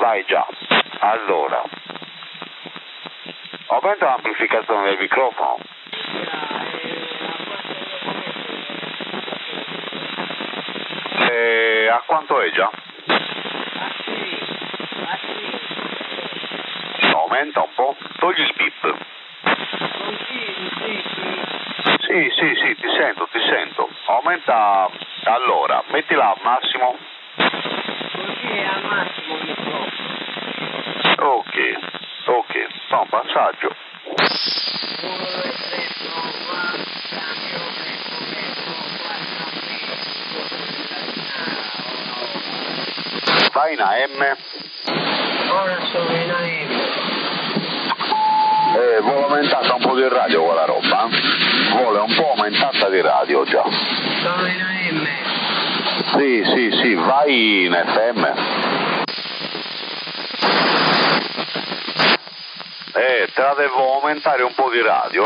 vai già. Allora, aumenta l'amplificazione del microfono. A quanto è già? Aumenta un po', togli il bip. Sì, ti sento. Aumenta, allora, mettila al massimo. Così è al massimo il microfono. Ok, fa un passaggio. 1, 2, 3, 4, cambio, ecco, 4, Vai in AM. ora sono in AM. Vuole aumentata un po' di radio quella roba? Vuole un po' aumentata di radio già. Sono in AM. Sì, vai in FM. Te la devo aumentare un po' di radio,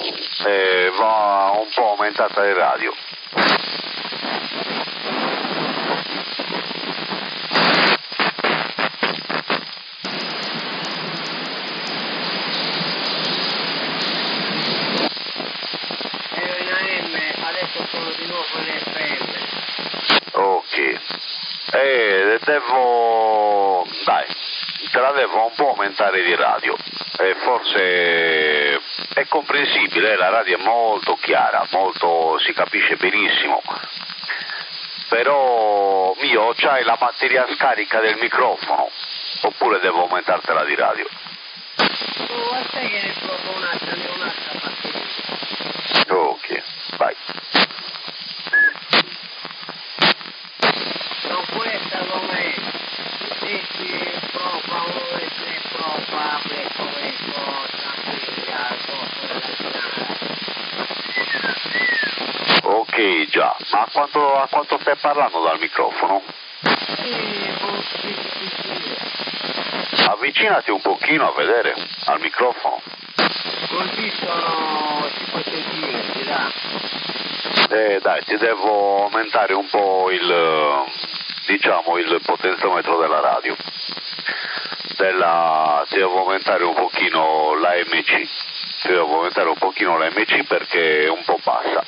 va un po' aumentata di radio. Ero in AM, adesso sono di nuovo in FM. Ok. Te la devo un po' aumentare di radio. Forse è comprensibile, la radio è molto chiara, si capisce benissimo. Però c'hai la batteria scarica del microfono, oppure devo aumentartela di radio? Guarda che ne provo un'altra batteria. Ok, vai. Non questa com'è? Sì, prova, 1, 2, 3, prova, ecco, tranquilla, Ok, già, ma a quanto stai parlando dal microfono? Sì. Avvicinati un pochino a vedere al microfono. Così sono 5 centimetri, Dai, ti devo aumentare un po' il potenziometro della radio. Ti devo aumentare un pochino l'AMC. Ti devo aumentare un pochino l'AMC perché è un po' bassa.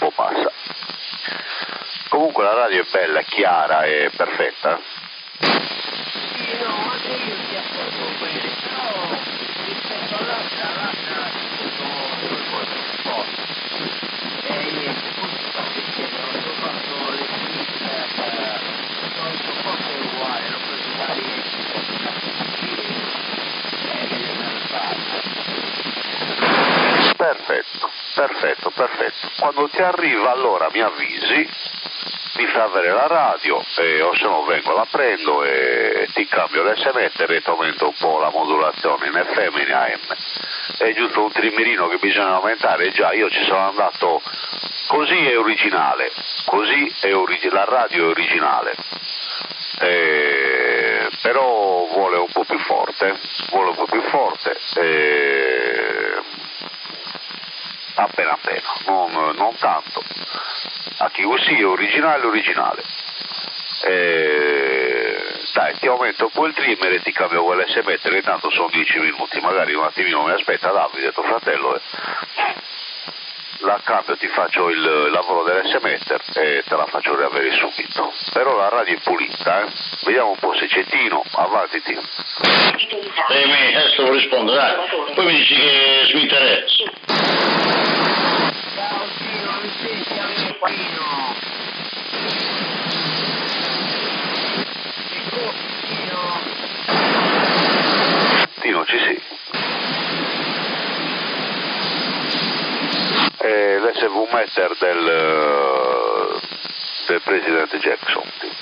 Comunque la radio è bella, è chiara, è perfetta. Sì, no, anche io ti ascolto bene, però rispetto all'altra sono 2 volte più forte. E niente, poi ti faccio insieme, ho fatto le sinistre, sono forse uguale, l'ho preso da lì, Perfetto. Quando ti arriva allora mi avvisi, mi fa avere la radio o se no vengo, la prendo e ti cambio l'SMetter e ti aumento un po' la modulazione in FM e in AM. È giusto un trimirino che bisogna aumentare, già io ci sono andato, così è originale, la radio è originale. Però vuole un po' più forte, appena, non tanto. A chi così è originale. Dai, ti aumento un po' il trimmer e ti cambio quell'SMetter, che tanto sono 10 minuti, magari un attimino mi aspetta Davide, tuo fratello, la cambio, ti faccio il lavoro dell'SMetter e te la faccio riavere subito. Però la radio è pulita, vediamo un po' se c'è Tino, avanti Tino. Adesso rispondo, dai. Poi mi dici che mi interessa. Ciao Tino, mi senti amico? Tino, ci sei? L'SV meter del presidente Jackson.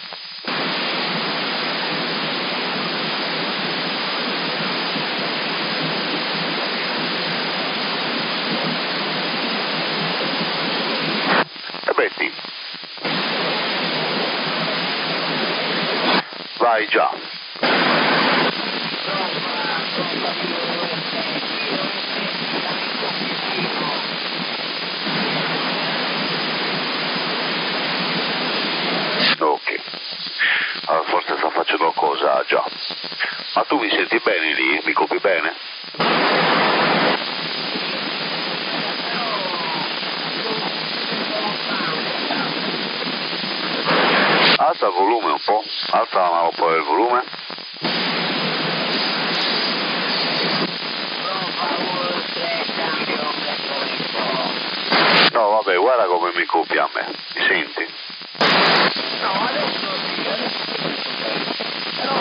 Metti. Vai già. Ok. Allora forse sta facendo c'è qualcosa già. Ma tu mi senti bene lì? Mi copi bene? Alza il volume un po', alza un po' il volume. No, vabbè, guarda come mi copia a me, mi senti? No, adesso sì, però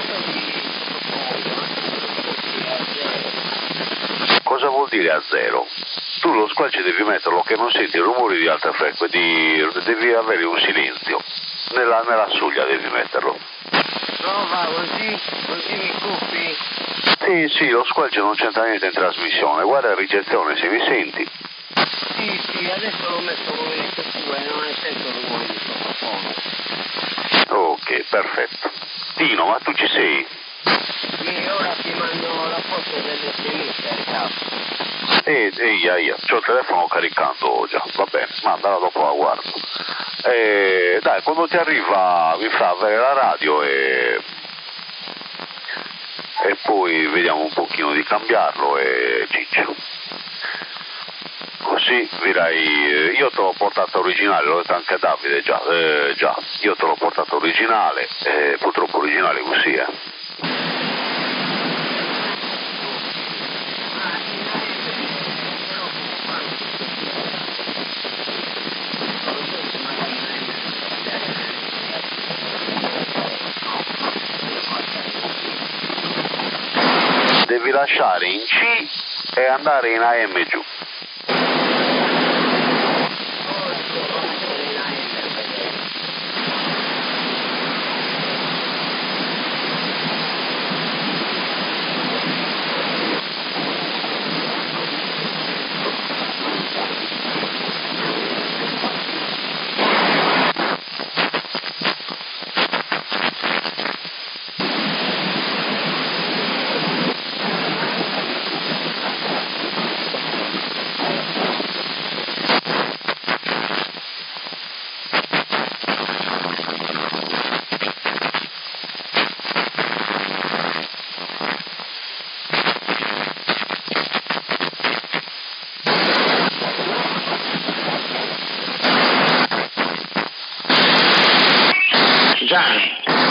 Cosa vuol dire a zero? Tu lo squelch devi metterlo che non senti rumori di alta frequenza, devi avere un silenzio. Nella soglia devi metterlo. prova così mi cupi? Sì, lo squelch non c'entra niente in trasmissione. Guarda la ricezione, se mi senti. Sì, adesso lo metto come hai detto tu e non ne sento rumore di sottofondo. Ok, perfetto. Tino, ma tu ci sei? Sì, ora ti mando la foto dell'SMS caricato. Ehi, c'ho il telefono caricando già, va bene, mandala dopo la guardo. Dai, quando ti arriva mi fa avere la radio e poi vediamo un pochino di cambiarlo e ciccio. Così direi, io te l'ho portato originale, l'ho detto anche a Davide già, io te l'ho portato originale, purtroppo originale così, Devi lasciare in C e andare in AM giù. Gianni,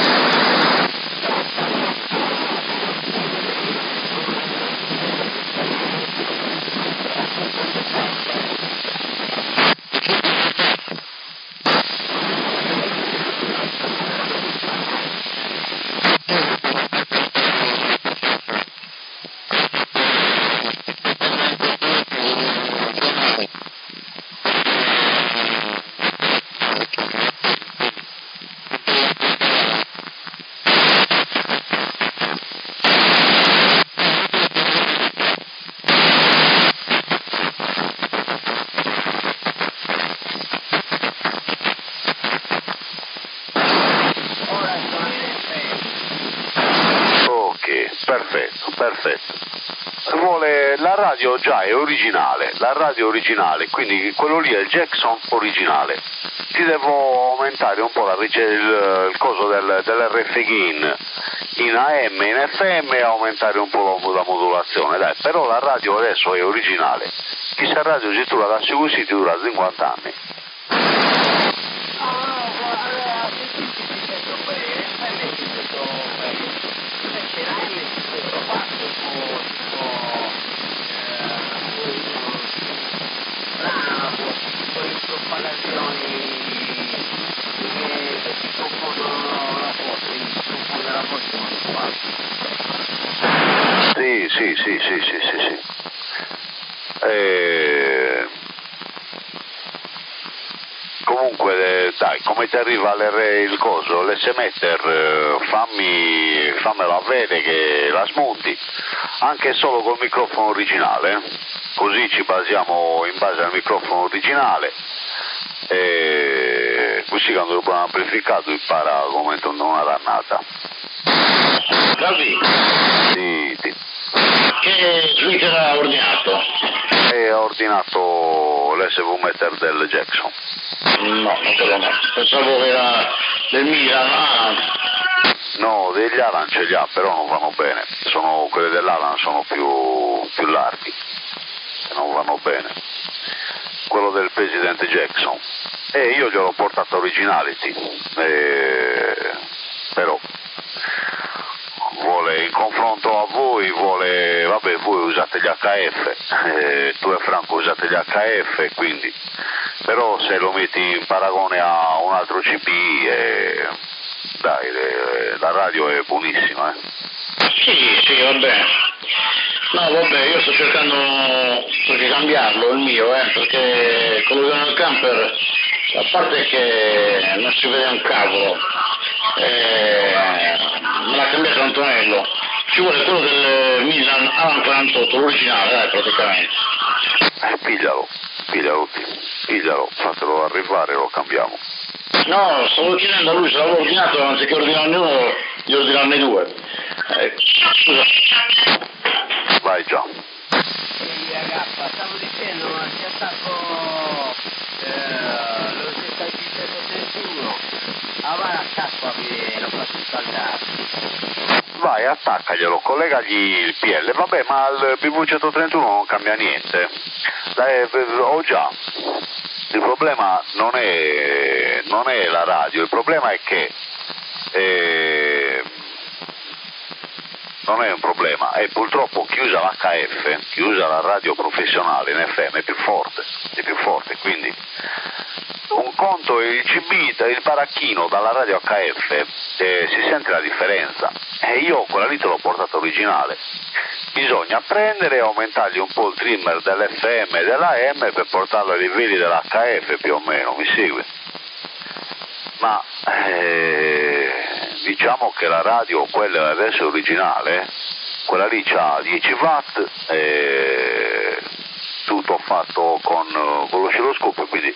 Perfetto. La radio già è originale, quindi quello lì è il Jackson originale. Ti devo aumentare un po' il coso dell'RF gain in AM e in FM e aumentare un po' la modulazione, dai, però la radio adesso è originale. Questa radio se tu la lasci così ti dura 50 anni. Sì. Comunque, dai, come ti arriva il coso, l'SMeter, fammela vedere che la smonti, anche solo col microfono originale, così ci basiamo in base al microfono originale, e così quando lo abbiamo amplificato impara come una dannata. Davide, Sì. che switcher ha ordinato? Ho ordinato l'SV meter del Jackson. No, quello no. Pensavo che era del Milan. No, degli Alan ce li ha, però non vanno bene. Quelle dell'Alan sono più larghi, non vanno bene. Quello del presidente Jackson. Io gliel'ho portato Originality, però vuole in confronto a voi, vabbè, voi usate gli HF, tu e Franco usate gli HF, quindi, però se lo metti in paragone a un altro CP, dai, la radio è buonissima, Sì, vabbè. No, vabbè, io sto cercando perché cambiarlo, il mio, perché quello del camper, a parte che non si vede un cavolo, me l'ha cambiato Antonello, ci vuole quello del Milan Alan 48, l'originale, praticamente. Piglialo, fatelo arrivare e lo cambiamo. No, stavo chiedendo a lui se l'avevo ordinato, anziché ordinarne uno, di ordinarne due. Scusa. Vai già. Sì, ragazza, stavo dicendo, ma si attacco lo Z131, vai attacco a me, lo faccio scaldare. Vai, attaccaglielo, collegagli il PL, vabbè, ma il BV131 non cambia niente. Ho già. Il problema non è la radio, il problema è che non è un problema, è purtroppo chiusa l'HF, chiusa la radio professionale in FM, è più forte, quindi un conto è il CB, il baracchino dalla radio HF, si sente la differenza, e io quella lì te l'ho portata originale, bisogna prendere e aumentargli un po' il trimmer dell'FM e dell'AM per portarlo ai livelli dell'HF più o meno, mi segue? Ma diciamo che la radio, quella adesso originale, quella lì c'ha 10 watt, tutto fatto con l'oscilloscopio, quindi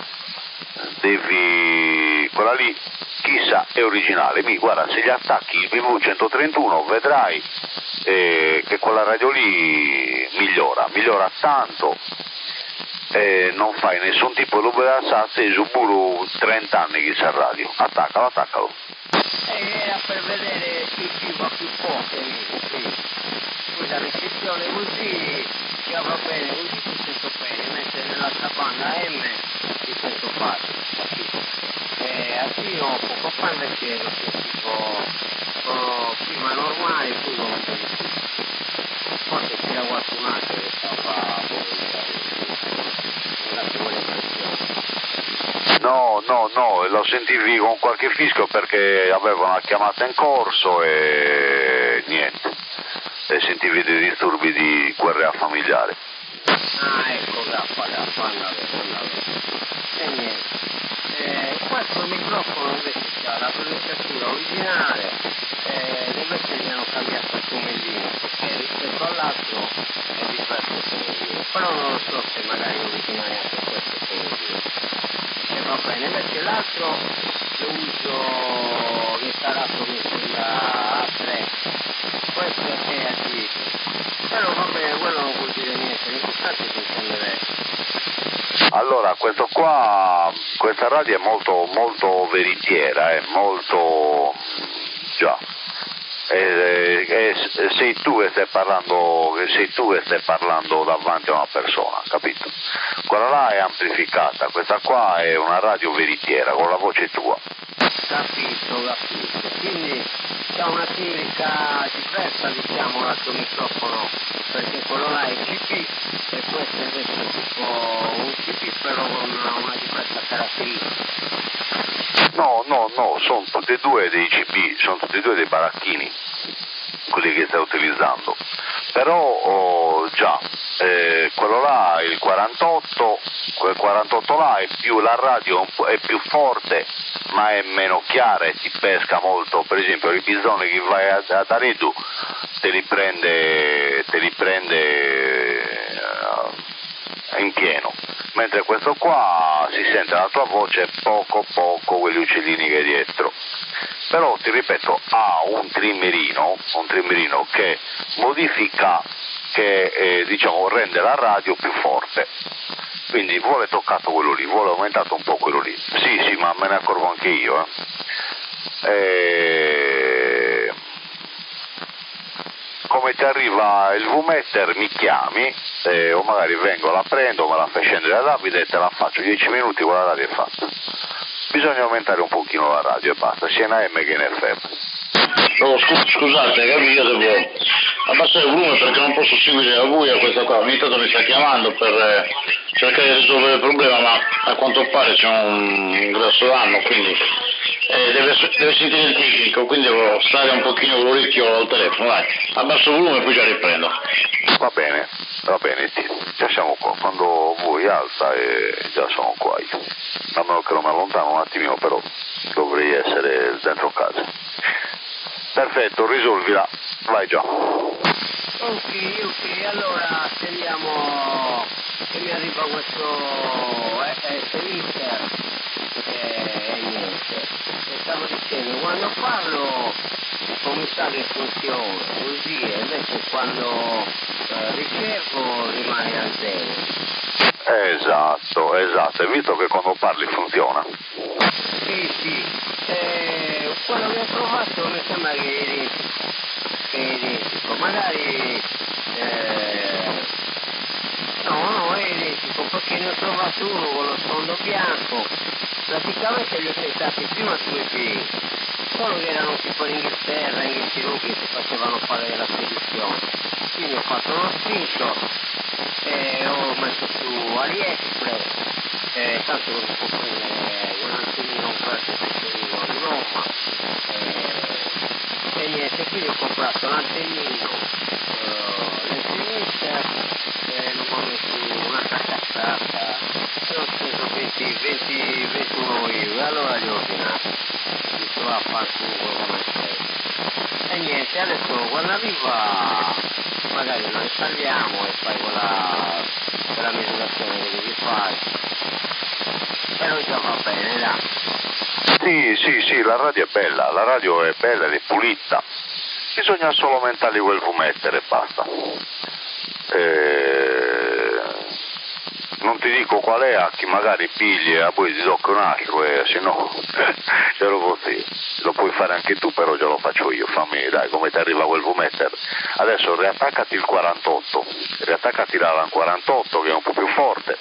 quella lì chissà è originale. Guarda, se gli attacchi il BV131 vedrai che quella radio lì migliora tanto. Non fai nessun tipo di lubricanza e suburo 30 anni che c'è radio. Attaccalo. Per vedere chi va più forte, quella ricezione così che va bene, così ti sento bene, mentre nell'altra banda M ti sento facile, capito? Attivo poco fa invece lo sentivo prima normale, poi lo vedevo forse c'era qualcun altro che stava No, lo sentivi con qualche fischio perché aveva una chiamata in corso e niente, e sentivi dei disturbi di guerra familiare. Ah, ecco, guarda. E niente. Questo microfono invece ha la pronunciatura originale, invece gli hanno cambiato il tumellino, perché rispetto all'altro è diverso il tumellino, però non lo so se magari originale anche questo tumellino. E va bene, invece l'altro lo uso l'installato sulla A3, questo è a 10, però va bene, quello non vuol dire niente, l'importante è che intendere. Allora, questa radio è molto veritiera, è molto già. Sei tu che stai parlando davanti a una persona, capito? Quella là è amplificata, questa qua è una radio veritiera con la voce tua. Capito, quindi c'è una chimica diversa, diciamo, l'altro microfono, perché quello là è CP e questo invece è tipo un CP però con una diversa caratteristica. No, sono tutti e due dei CP, sono tutti e due dei baracchini, quelli che stai utilizzando. Però quello là, il 48, quel 48 là è più, la radio è più forte, ma è meno chiara e ti pesca molto. Per esempio il bisone che vai a Taredu te li prende in pieno, mentre questo qua si sente la tua voce poco quegli uccellini che è dietro. Però ti ripeto, ha un trimmerino che modifica, che diciamo rende la radio più forte, quindi vuole toccato quello lì, vuole aumentato un po' quello lì, sì, ma me ne accorgo anche io, come ti arriva il V-Metter mi chiami o magari vengo, la prendo, me la fai scendere da Davide e te la faccio 10 minuti con la radio è fatta. Bisogna aumentare un pochino la radio e basta, sia in AM che in FM. Oh, scusate, capito, devo abbassare il volume perché non posso seguire la buia questa qua. Ogni tanto mi sta chiamando per cercare di risolvere il problema, ma a quanto pare c'è un grosso danno, quindi deve sentire il tecnico, quindi devo stare un pochino con l'orecchio al telefono. Dai, abbasso il volume e poi già riprendo. Va bene, già siamo qua. Quando vuoi alza e già sono qua io. A meno che non mi allontano un attimino, però dovrei essere dentro casa. Perfetto, risolvila, vai già. Ok, allora speriamo che mi arriva questo mister e niente. Stavo dicendo, quando parlo il commissario funziona così e invece quando ricerco rimane a zero. Esatto, hai visto che quando parli funziona? Sì, quello che ho provato mi sembra che è identico, magari no, è identico perché ne ho trovato uno con lo sfondo bianco, praticamente li ho tentati prima sui piedi, solo che erano tipo in Inghilterra, in Inghilterra che facevano fare la spedizione, quindi ho fatto uno screenshot e ho messo su AliExpress, tanto lo può prendere un attimino presso di Roma, e niente, quindi ho comprato un antennino, l'entrinister, non ho messo un'altra cassata e ho speso 21 euro, allora li ho ordinati, mi sono a fare come e niente, adesso quando arriva magari lo installiamo e fai quella misurazione che devi fare, però già va bene, dai. Sì, la radio è bella ed è pulita, bisogna solo aumentare quel fumettere e basta. Non ti dico qual è, a chi magari pigli e poi ti tocca un altro e se no ce lo così, lo puoi fare anche tu, però già lo faccio io, fammi, dai, come ti arriva quel fumettere. Adesso riattaccati il 48, riattaccati l'Alan 48 che è un po' più forte,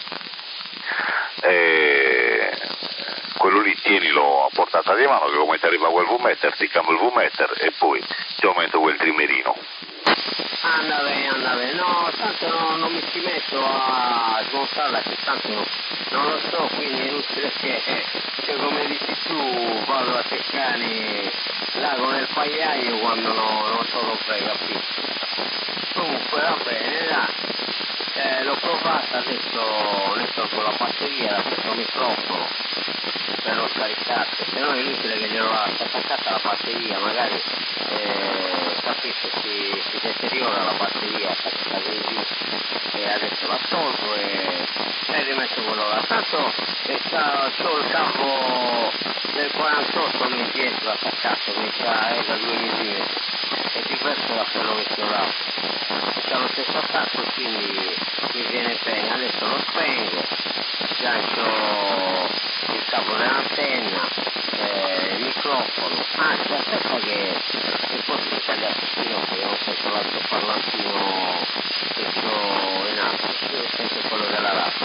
quello lì tienilo a portata di mano che come ti arriva quel V-Metter ti cambio il V-Metter e poi ti aumento quel trimerino. Anda bene, no, tanto non mi ci metto a smontarla che tanto non lo so, quindi è inutile che come dici tu vado a seccare là con il pagliaio quando non so lo frega più. Comunque va bene, dai, l'ho provata, adesso ne tolgo la batteria da questo microfono per non scaricarsi, se no è inutile che glielo lascia attaccata la batteria, magari capisco si deteriora la batteria attaccata così e adesso la tolgo e rimetto quello là, tanto c'ho il capo del 48 lì dietro attaccato che è da 2 mm, è diverso da quello che c'ho là, c'ha lo stesso attacco quindi mi viene bene, adesso lo spengo, sgancio il capo dell'antenna, il microfono, anzi aspetta che posso tagliare il che ho sento l'altro parlantino che c'ho in alto, sento quello della radio,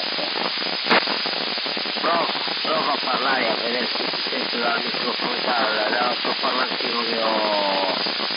prova a parlare a vedere se si sente dal microfono, dall'altro parlantino che ho,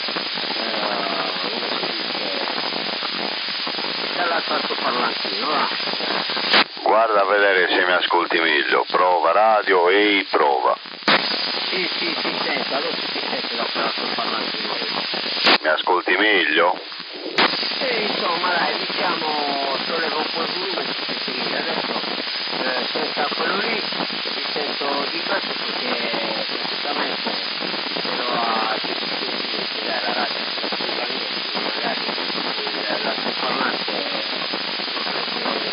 come si dice, dall'altro parlantino, va. Guarda a vedere se mi ascolti meglio, prova radio, ehi prova. Sì, si sente, adesso si sente da quell'altro parlantino lì. Mi ascolti meglio? Insomma dai, diciamo, sollevo un po' il volume, si sente meglio, adesso senza quello lì mi sento diverso perché praticamente ero a 10 cm dalla radio, magari l'altro parlante non si vede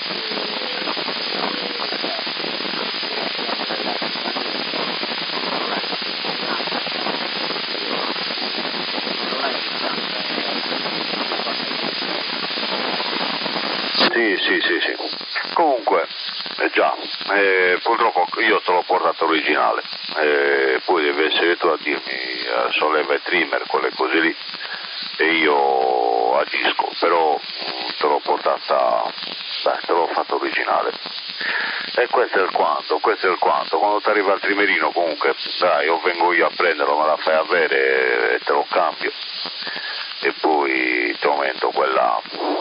Sì. Comunque, già, purtroppo io te l'ho portato originale, poi devi essere tu a dirmi solleva e trimmer, quelle cose lì, e io agisco, però te l'ho portata, dai, te l'ho fatto originale. E questo è il quanto, quando ti arriva il trimerino comunque, dai, o vengo io a prenderlo, me la fai avere e te lo cambio, e poi ti aumento quella,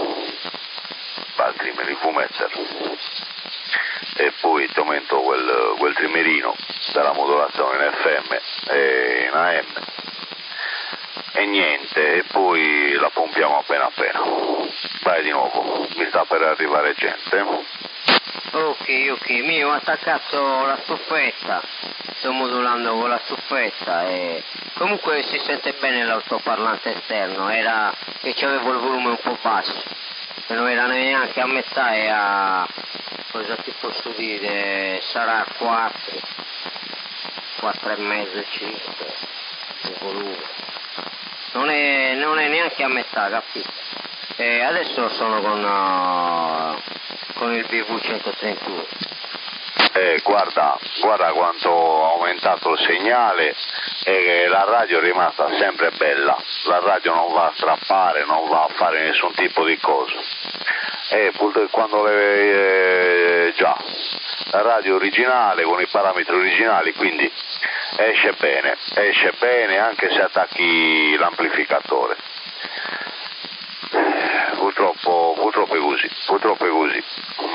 il trimmer di fumetter, e poi ti aumento quel trimerino della modulazione in FM e in AM, e niente, e poi la pompiamo appena appena. Vai di nuovo, mi sta per arrivare gente. Ok, mi ho attaccato la stuffetta, sto modulando con la stuffetta e comunque si sente bene l'altoparlante esterno, era che c'avevo il volume un po' basso, e non era neanche a metà, e a, cosa ti posso dire, sarà a 4 e mezzo, 5 il volume, non è neanche a metà, capito? E adesso sono con il BV131. Guarda quanto ho aumentato il segnale, e la radio è rimasta sempre bella, la radio non va a strappare, non va a fare nessun tipo di cosa, quando già la radio originale con i parametri originali, quindi esce bene anche se attacchi l'amplificatore. Purtroppo è così.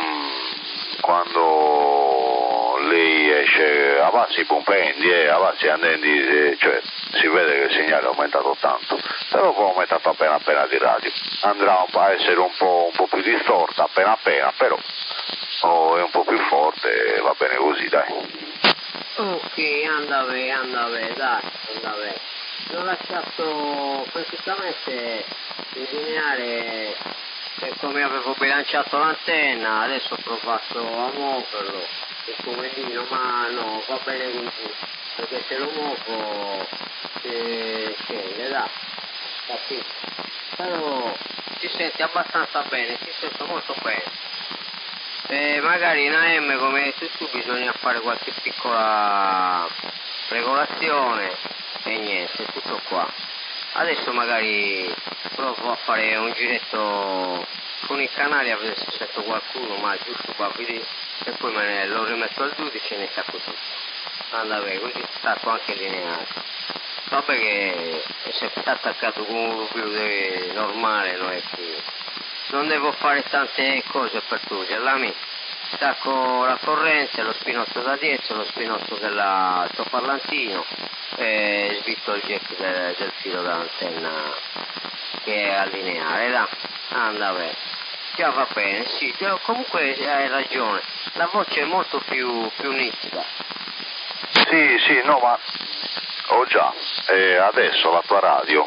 Quando lei esce a bassi compendi, a bassi andendi, cioè si vede che il segnale è aumentato tanto, però poi è aumentato appena di radio, andrà a essere un po' più distorta appena, però è un po' più forte, va bene così, dai. Ok, andave, dai. L'ho lasciato praticamente in lineare, e come avevo bilanciato l'antenna, adesso ho provato a muoverlo, il comodino, ma no, va bene così, perché se lo muovo scende, dai, capito? Però si sente abbastanza bene, si sente molto bene. Magari in AM, come hai detto tu, bisogna fare qualche piccola regolazione e niente, tutto qua. Adesso magari provo a fare un giretto con i canali a vedere se sento qualcuno, ma giusto qua, quindi, e poi lo rimetto al giudice e ne stacco tutto. Vabbè, così stacco anche lineare. Vabbè che se sta attaccato con un computer normale non è che non devo fare tante cose per toglierla, stacco la corrente, lo spinotto da dietro, lo spinotto dell'altoparlantino e svitto il jack del filo dell'antenna che è a lineare, anda bene. Già va bene, sì, comunque hai ragione, la voce è molto più nitida. Sì, no, ma già, adesso la tua radio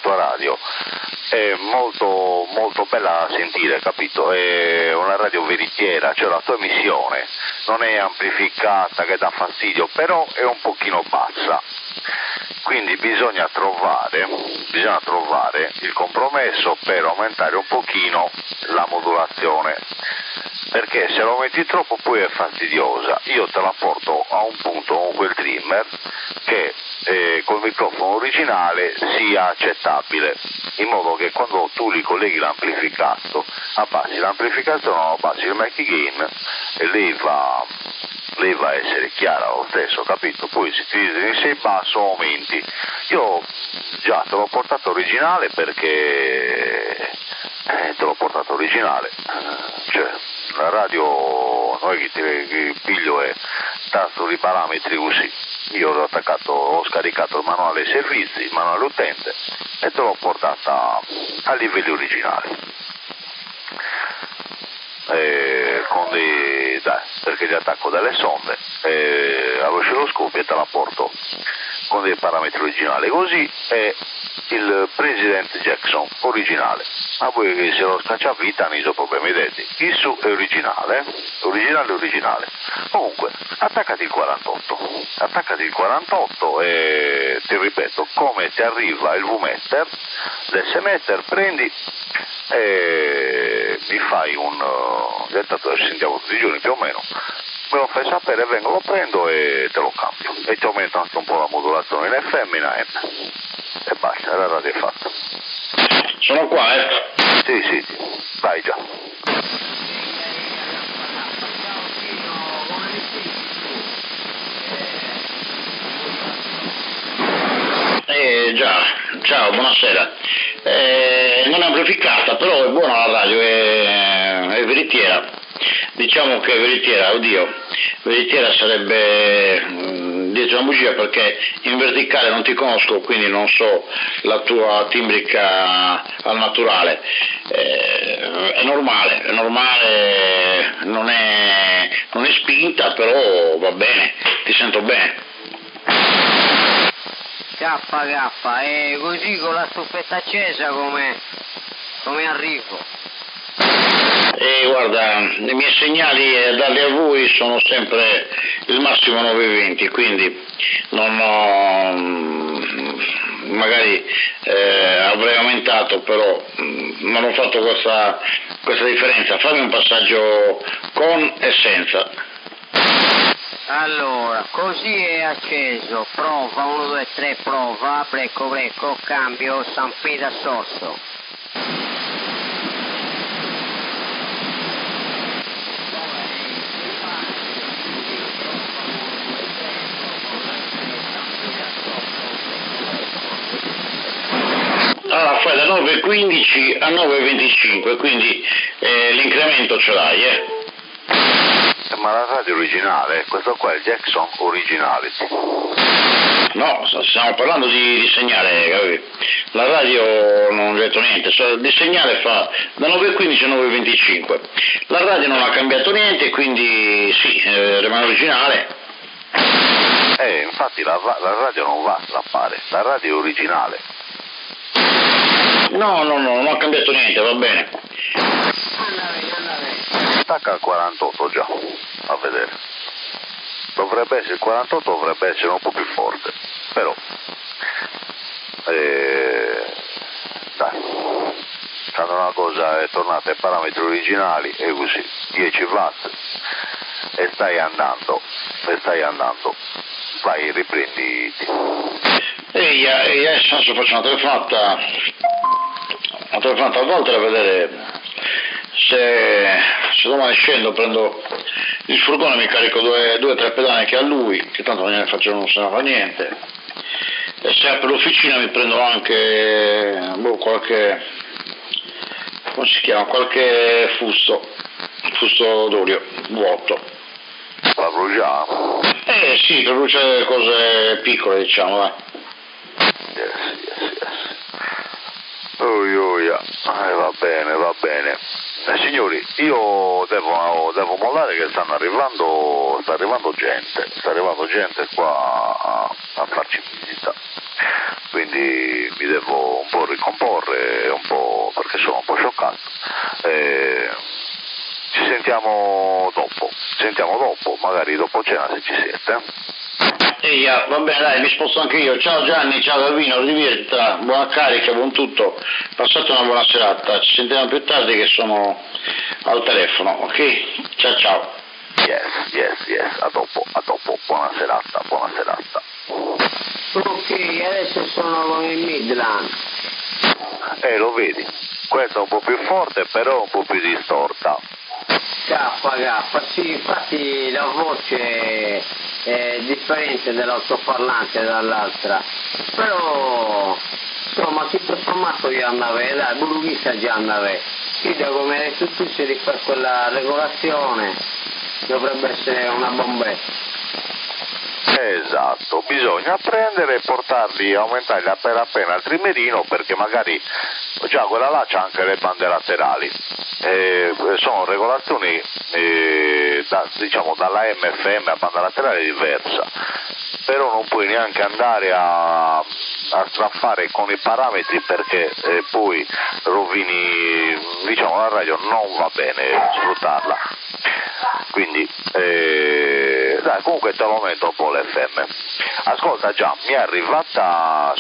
è molto bella da sentire, capito? È una radio veritiera, cioè la tua emissione non è amplificata che dà fastidio, però è un pochino bassa, quindi bisogna trovare il compromesso per aumentare un pochino la modulazione, perché se lo metti troppo poi è fastidiosa. Io te la porto a un punto con quel trimmer che col microfono originale sia accettabile, in modo che quando tu li colleghi l'amplificato, abbassi l'amplificazione, abbassi il mic gain e lei va a essere chiara lo stesso, capito? Poi se ti sei basso aumenti. Io già te l'ho portato originale perché cioè la radio non è che ti piglio e tasto i parametri così. Io ho scaricato il manuale servizi, il manuale utente e te l'ho portata a livelli originali. Perché gli attacco delle sonde all'oscilloscopio e te la porto con dei parametri originali, così è il President Jackson originale. Ma poi che se lo scacciavita non sono problemi detti, il su è originale. Comunque attaccati il 48 e ti ripeto, come ti arriva il V-meter, l'S-meter, prendi e mi fai tanto sentiamo tutti i giorni più o meno, me lo fai sapere, vengo, lo prendo e te lo cambio e ti aumento anche un po' la modulazione in FM e in AM e basta, la radio è fatta. Sono qua, Sì, vai già. Già, ciao, buonasera. Non è amplificata, però è buona la radio, è veritiera. Diciamo che è veritiera, veritiera sarebbe dietro una bugia perché in verticale non ti conosco, quindi non so la tua timbrica al naturale. È normale, non è spinta, però va bene, ti sento bene. K, e così con la stufetta accesa come arrivo? Guarda, i miei segnali a darli a voi sono sempre il massimo 920, quindi non ho, magari avrei aumentato, però non ho fatto questa differenza. Fammi un passaggio con e senza. Allora, così è acceso, prova, 1, 2, 3, prova, brecco, cambio, stampida sorso. Allora fai da 9,15 a 9,25, quindi l'incremento ce l'hai, Ma la radio originale, questo qua è il Jackson Originality. No, stiamo parlando di segnale, capito? La radio non ho detto niente, di segnale fa da 9,15 a 9,25. La radio non ha cambiato niente, quindi sì, rimane originale. Infatti la radio non va a strappare, la radio è originale. No, non ha cambiato niente, va bene. Stacca al 48 già, a vedere. Dovrebbe essere il 48, dovrebbe essere un po' più forte, però dai, quando una cosa è tornata ai parametri originali è così, 10 watt e stai andando, vai, riprenditi. Ehi, adesso faccio una telefonata a volte a vedere se domani scendo, prendo il furgone, mi carico due o tre pedane che ha lui, che tanto non ne faccio, non se ne fa niente, e se apre l'officina mi prendo anche qualche, come si chiama, qualche fusto d'olio vuoto. La bruciamo? Sì, per bruciare cose piccole, diciamo, vai. Yes. Va bene. Signori, io devo mollare che sta arrivando gente qua a farci visita, quindi mi devo un po' ricomporre, perché sono un po' scioccato. Ci sentiamo dopo, magari dopo cena se ci siete. Va bene, dai, mi sposto anche io. Ciao Gianni, ciao Gavino, divertita, buona carica, buon tutto. Passate una buona serata, ci sentiamo più tardi che sono al telefono, ok? Ciao. Yes, a dopo, buona serata. Ok, adesso sono con il Midland. Lo vedi, questa è un po' più forte, però un po' più distorta. K, sì, infatti la voce è differente dall'altoparlante dall'altra, però insomma tutto sommato già andava, dai, Burugisa già andava, sì, da come hai detto tu, se rifà quella regolazione dovrebbe essere una bombetta. Esatto, bisogna prendere e portarli, aumentarli appena il trimerino, perché magari già quella là c'ha anche le bande laterali, sono regolazioni diciamo dalla MFM a banda laterale diversa, però non puoi neanche andare a straffare con i parametri, perché poi rovini, diciamo, la radio non va bene sfruttarla, quindi dai, comunque te lo metto un po' l'FM. Ascolta, già mi è arrivata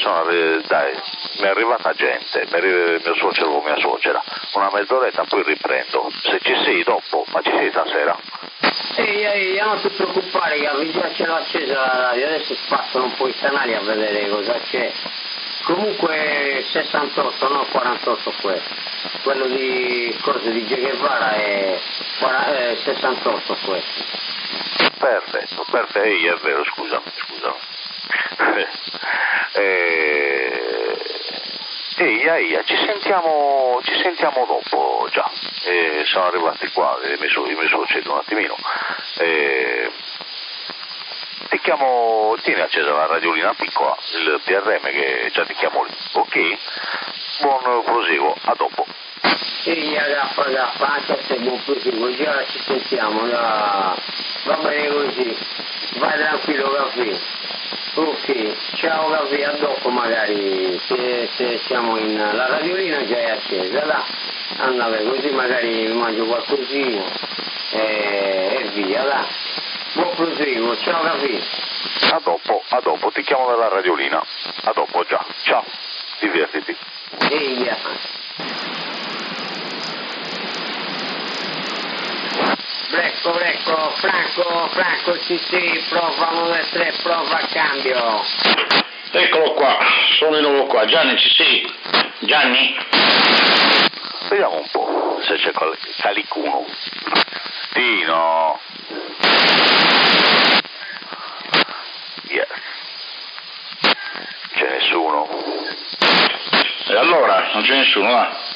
gente, mio suocero o mia suocera, una mezz'oretta, poi riprendo. Se ci sei dopo, ma ci sei stasera? Ehi, non ti preoccupare che già ce l'ho accesa la radio, adesso spazzano un po' i canali a vedere cosa c'è. Comunque 68, no 48 quello di corso di Che Guevara è 68 questo. Perfetto, è vero, scusami. Eia, ci sentiamo dopo già. Sono arrivati qua, mi succede un attimino. Ti chiamo, tieni accesa la radiolina piccola, il PRM che già ti chiamo lì, ok? Buon proseguo, a dopo. Sì, agaffa, anche se buon proseguo, già ci sentiamo, va bene così, vai tranquillo Gaffi. Ok, ciao Gaffi, a dopo magari, se siamo la radiolina già è accesa, là, andate così magari mi mangio qualcosina e via, là. Buon proseguo, ciao Gaffi. A dopo, ti chiamo dalla radiolina, a dopo già, ciao, divertiti. Eia. Ecco, Franco, sì, prova 1, 2, 3, prova a cambio. Eccolo qua, sono di nuovo qua. Gianni, ci sei? Gianni? Vediamo un po' se c'è qualcuno. Tino. Yes. C'è nessuno. E allora? Non c'è nessuno, va?